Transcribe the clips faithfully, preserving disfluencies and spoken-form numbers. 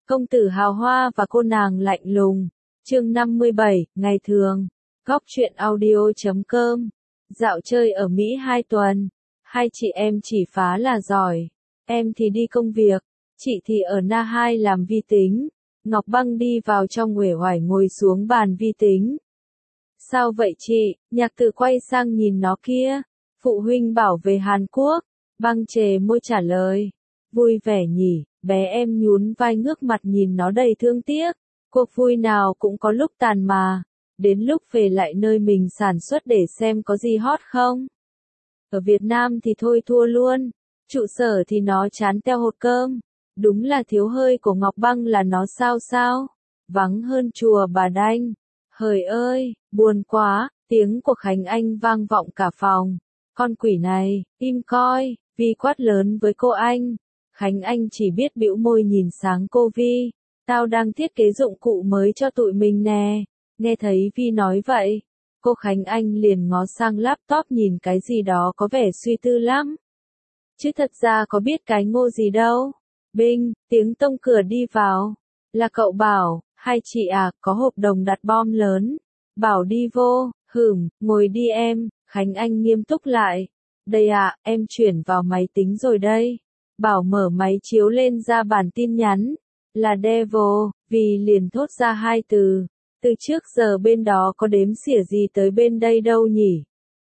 Công tử hào hoa và cô nàng lạnh lùng. Chương năm mươi bảy, ngày thường. Góc truyện audio chấm com. Dạo chơi ở Mỹ hai tuần. Hai chị em chỉ phá là giỏi. Em thì đi công việc. Chị thì ở Na Hai làm vi tính. Ngọc Băng đi vào trong uể oải ngồi xuống bàn vi tính. Sao vậy chị? Nhạc Tử quay sang nhìn nó kia. Phụ huynh bảo về Hàn Quốc. Băng chề môi trả lời. Vui vẻ nhỉ, bé em nhún vai ngước mặt nhìn nó đầy thương tiếc. Cuộc vui nào cũng có lúc tàn mà. Đến lúc về lại nơi mình sản xuất để xem có gì hot không. Ở Việt Nam thì thôi thua luôn. Trụ sở thì nó chán teo hột cơm. Đúng là thiếu hơi của Ngọc Băng là nó sao sao. Vắng hơn chùa Bà Đanh. Hời ơi, buồn quá, tiếng của Khánh Anh vang vọng cả phòng. Con quỷ này, im coi, Vi quát lớn với cô anh. Khánh Anh chỉ biết bĩu môi nhìn sáng cô Vi. Tao đang thiết kế dụng cụ mới cho tụi mình nè. Nghe thấy Vi nói vậy, cô Khánh Anh liền ngó sang laptop nhìn cái gì đó có vẻ suy tư lắm. Chứ thật ra có biết cái ngô gì đâu. Binh, tiếng tông cửa đi vào. Là cậu Bảo, hai chị à, có hộp đồng đặt bom lớn. Bảo đi vô, hửm, ngồi đi em, Khánh Anh nghiêm túc lại. Đây ạ, à, em chuyển vào máy tính rồi đây. Bảo mở máy chiếu lên ra bản tin nhắn. Là Devil, vì liền thốt ra hai từ. Từ trước giờ bên đó có đếm xỉa gì tới bên đây đâu nhỉ?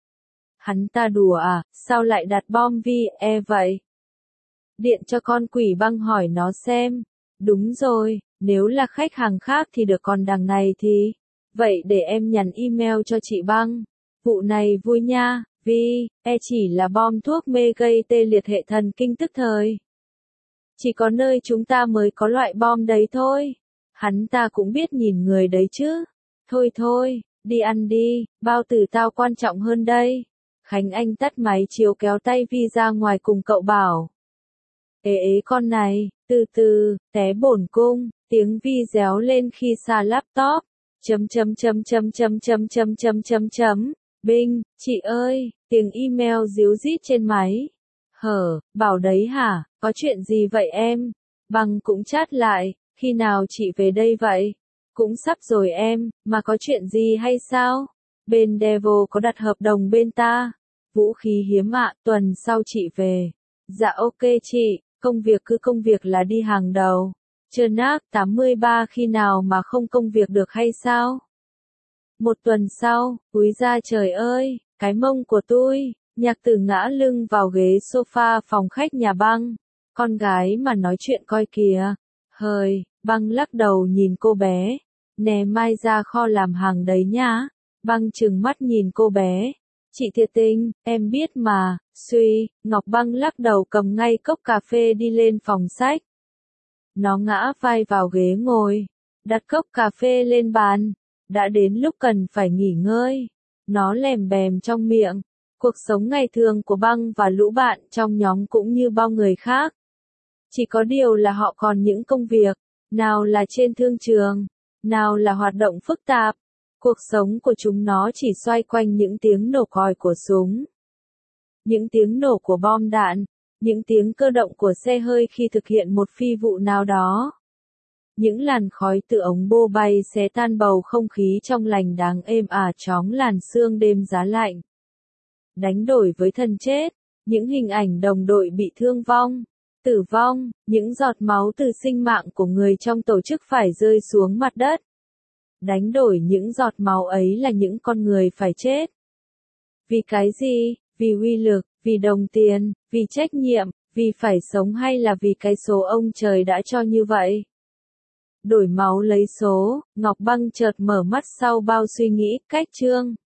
Hắn ta đùa à, sao lại đặt bom Vi e vậy? Điện cho con quỷ Băng hỏi nó xem. Đúng rồi, nếu là khách hàng khác thì được, còn đằng này thì... Vậy để em nhắn email cho chị Băng. Vụ này vui nha, Vi, e chỉ là bom thuốc mê gây tê liệt hệ thần kinh tức thời. Chỉ có nơi chúng ta mới có loại bom đấy thôi. Hắn ta cũng biết nhìn người đấy chứ. Thôi thôi, đi ăn đi, bao tử tao quan trọng hơn đây. Khánh Anh tắt máy chiếu kéo tay Vi ra ngoài cùng cậu Bảo. Ê ế con này, từ từ, té bổn cung, tiếng Vi réo lên khi xa laptop. Chấm chấm chấm chấm chấm chấm chấm chấm chấm chấm. Binh, chị ơi, tiếng email ríu rít trên máy. Hở, Bảo đấy hả, có chuyện gì vậy em? Băng cũng chat lại, khi nào chị về đây vậy? Cũng sắp rồi em, mà có chuyện gì hay sao? Bên Devil có đặt hợp đồng bên ta. Vũ khí hiếm ạ, tuần sau chị về. Dạ ok chị, công việc cứ công việc là đi hàng đầu. Trơn ác tám mươi ba khi nào mà không công việc được hay sao? Một tuần sau, úi ra trời ơi, cái mông của tôi. Nhạc Tử ngã lưng vào ghế sofa phòng khách nhà Băng. Con gái mà nói chuyện coi kìa. Hời, Băng lắc đầu nhìn cô bé. Nè mai ra kho làm hàng đấy nhá. Băng trừng mắt nhìn cô bé. Chị thiệt tình, em biết mà, suy, Ngọc Băng lắc đầu cầm ngay cốc cà phê đi lên phòng sách. Nó ngã vai vào ghế ngồi. Đặt cốc cà phê lên bàn. Đã đến lúc cần phải nghỉ ngơi. Nó lèm bèm trong miệng. Cuộc sống ngày thường của Băng và lũ bạn trong nhóm cũng như bao người khác. Chỉ có điều là họ còn những công việc, nào là trên thương trường, nào là hoạt động phức tạp. Cuộc sống của chúng nó chỉ xoay quanh những tiếng nổ còi của súng, những tiếng nổ của bom đạn, những tiếng cơ động của xe hơi khi thực hiện một phi vụ nào đó. Những làn khói từ ống bô bay xé tan bầu không khí trong lành đáng êm ả chóng làn sương đêm giá lạnh. Đánh đổi với thần chết, những hình ảnh đồng đội bị thương vong, tử vong, những giọt máu từ sinh mạng của người trong tổ chức phải rơi xuống mặt đất. Đánh đổi những giọt máu ấy là những con người phải chết. Vì cái gì? Vì uy lực, vì đồng tiền, vì trách nhiệm, vì phải sống hay là vì cái số ông trời đã cho như vậy? Đổi máu lấy số, Ngọc Băng chợt mở mắt sau bao suy nghĩ, cách chương.